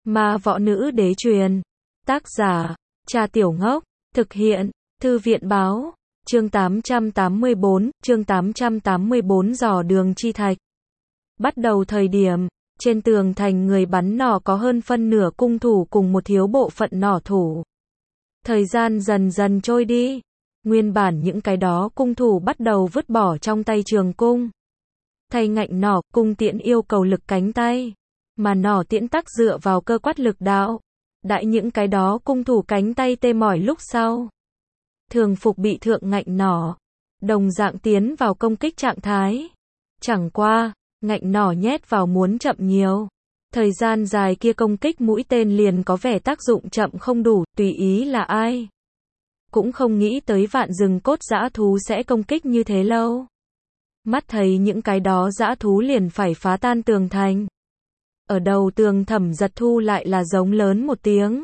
Ma võ nữ đế truyền. Tác giả, Cha Tiểu Ngốc. Thực hiện, Thư viện báo. Chương 884 dò đường chi thạch. Bắt đầu thời điểm, trên tường thành người bắn nỏ có hơn phân nửa cung thủ cùng một thiếu bộ phận nỏ thủ. Thời gian dần dần trôi đi. Nguyên bản những cái đó cung thủ bắt đầu vứt bỏ trong tay trường cung. Thay ngạnh nỏ, cung tiễn yêu cầu lực cánh tay. Mà nỏ tiễn tắc dựa vào cơ quát lực đạo. Đại những cái đó cung thủ cánh tay tê mỏi lúc sau. Thường phục bị thượng ngạnh nỏ. Đồng dạng tiến vào công kích trạng thái. Chẳng qua, ngạnh nỏ nhét vào muốn chậm nhiều. Thời gian dài kia công kích mũi tên liền có vẻ tác dụng chậm không đủ, tùy ý là ai. Cũng không nghĩ tới vạn rừng cốt dã thú sẽ công kích như thế lâu. Mắt thấy những cái đó dã thú liền phải phá tan tường thành. Ở đầu tường Thẩm Giật Thu lại là giống lớn một tiếng.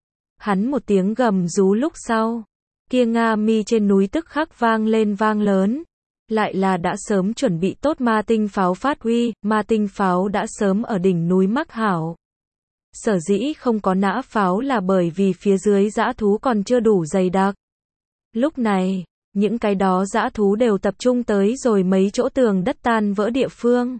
Hắn một tiếng gầm rú lúc sau. Kia Nga Mi trên núi tức khắc vang lên vang lớn. Lại là đã sớm chuẩn bị tốt ma tinh pháo phát huy, ma tinh pháo đã sớm ở đỉnh núi mắc hảo. Sở dĩ không có nã pháo là bởi vì phía dưới dã thú còn chưa đủ dày đặc. Lúc này, những cái đó dã thú đều tập trung tới rồi mấy chỗ tường đất tan vỡ địa phương.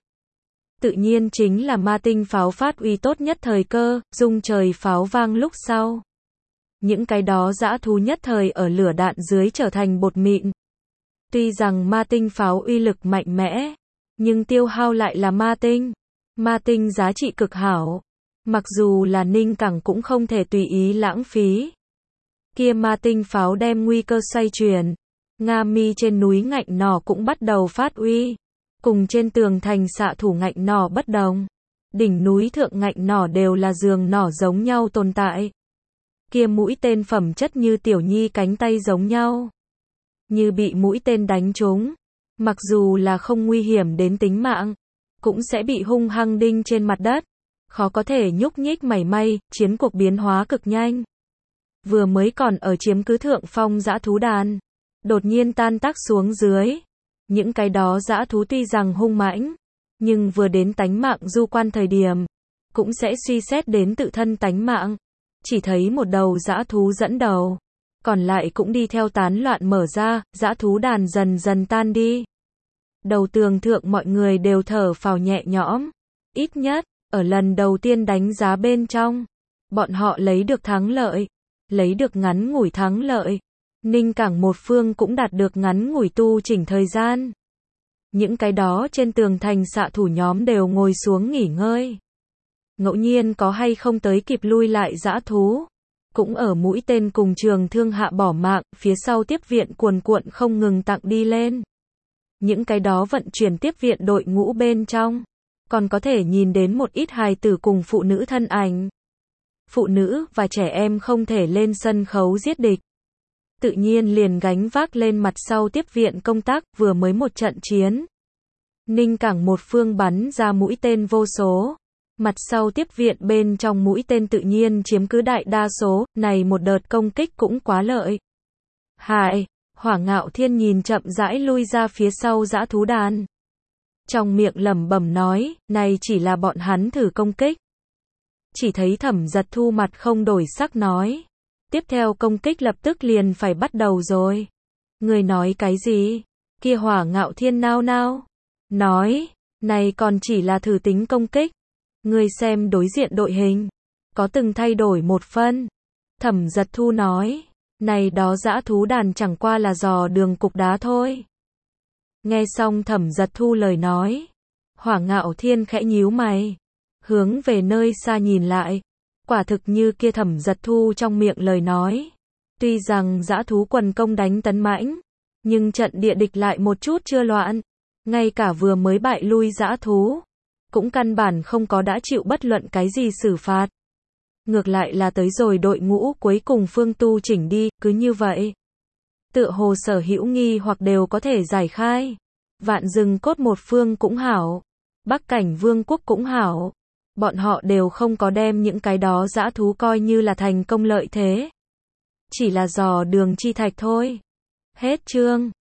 Tự nhiên chính là ma tinh pháo phát uy tốt nhất thời cơ, rung trời pháo vang lúc sau. Những cái đó dã thú nhất thời ở lửa đạn dưới trở thành bột mịn. Tuy rằng ma tinh pháo uy lực mạnh mẽ, nhưng tiêu hao lại là ma tinh. Ma tinh giá trị cực hảo. Mặc dù là Ninh Cẳng cũng không thể tùy ý lãng phí. Kia ma tinh pháo đem nguy cơ xoay chuyển. Nga Mi trên núi ngạnh nỏ cũng bắt đầu phát uy. Cùng trên tường thành xạ thủ ngạnh nỏ bất đồng. Đỉnh núi thượng ngạnh nỏ đều là giường nỏ giống nhau tồn tại. Kia mũi tên phẩm chất như tiểu nhi cánh tay giống nhau. Như bị mũi tên đánh trúng. Mặc dù là không nguy hiểm đến tính mạng. Cũng sẽ bị hung hăng đinh trên mặt đất. Khó có thể nhúc nhích mảy may, chiến cuộc biến hóa cực nhanh. Vừa mới còn ở chiếm cứ thượng phong dã thú đàn. Đột nhiên tan tác xuống dưới. Những cái đó dã thú tuy rằng hung mãnh, nhưng vừa đến tánh mạng du quan thời điểm, cũng sẽ suy xét đến tự thân tánh mạng. Chỉ thấy một đầu dã thú dẫn đầu, còn lại cũng đi theo tán loạn mở ra, dã thú đàn dần dần tan đi. Đầu tường thượng mọi người đều thở phào nhẹ nhõm. Ít nhất, ở lần đầu tiên đánh giá bên trong, bọn họ lấy được thắng lợi, lấy được ngắn ngủi thắng lợi. Ninh Cảng một phương cũng đạt được ngắn ngủi tu chỉnh thời gian. Những cái đó trên tường thành xạ thủ nhóm đều ngồi xuống nghỉ ngơi. Ngẫu nhiên có hay không tới kịp lui lại dã thú. Cũng ở mũi tên cùng trường thương hạ bỏ mạng, phía sau tiếp viện cuồn cuộn không ngừng tặng đi lên. Những cái đó vận chuyển tiếp viện đội ngũ bên trong. Còn có thể nhìn đến một ít hài tử cùng phụ nữ thân ảnh. Phụ nữ và trẻ em không thể lên sân khấu giết địch. Tự nhiên liền gánh vác lên mặt sau tiếp viện công tác, vừa mới một trận chiến. Ninh Cảng một phương bắn ra mũi tên vô số. Mặt sau tiếp viện bên trong mũi tên tự nhiên chiếm cứ đại đa số, này một đợt công kích cũng quá lợi. Hại, Hỏa Ngạo Thiên nhìn chậm rãi lui ra phía sau dã thú đàn. Trong miệng lẩm bẩm nói, này chỉ là bọn hắn thử công kích. Chỉ thấy Thẩm Giật Thu mặt không đổi sắc nói. Tiếp theo công kích lập tức liền phải bắt đầu rồi. Người nói cái gì? Kia Hỏa Ngạo Thiên nao nao. Nói, này còn chỉ là thử tính công kích. Người xem đối diện đội hình. Có từng thay đổi một phân. Thẩm Giật Thu nói. Này đó dã thú đàn chẳng qua là dò đường cục đá thôi. Nghe xong Thẩm Giật Thu lời nói. Hỏa Ngạo Thiên khẽ nhíu mày. Hướng về nơi xa nhìn lại. Quả thực như kia Thẩm Giật Thu trong miệng lời nói. Tuy rằng dã thú quần công đánh tấn mãnh, nhưng trận địa địch lại một chút chưa loạn. Ngay cả vừa mới bại lui dã thú, cũng căn bản không có đã chịu bất luận cái gì xử phạt. Ngược lại là tới rồi đội ngũ cuối cùng phương tu chỉnh đi, cứ như vậy. Tựa hồ sở hữu nghi hoặc đều có thể giải khai. Vạn rừng cốt một phương cũng hảo. Bắc Cảnh Vương quốc cũng hảo. Bọn họ đều không có đem những cái đó dã thú coi như là thành công lợi thế. Chỉ là dò đường chi thạch thôi. Hết chương.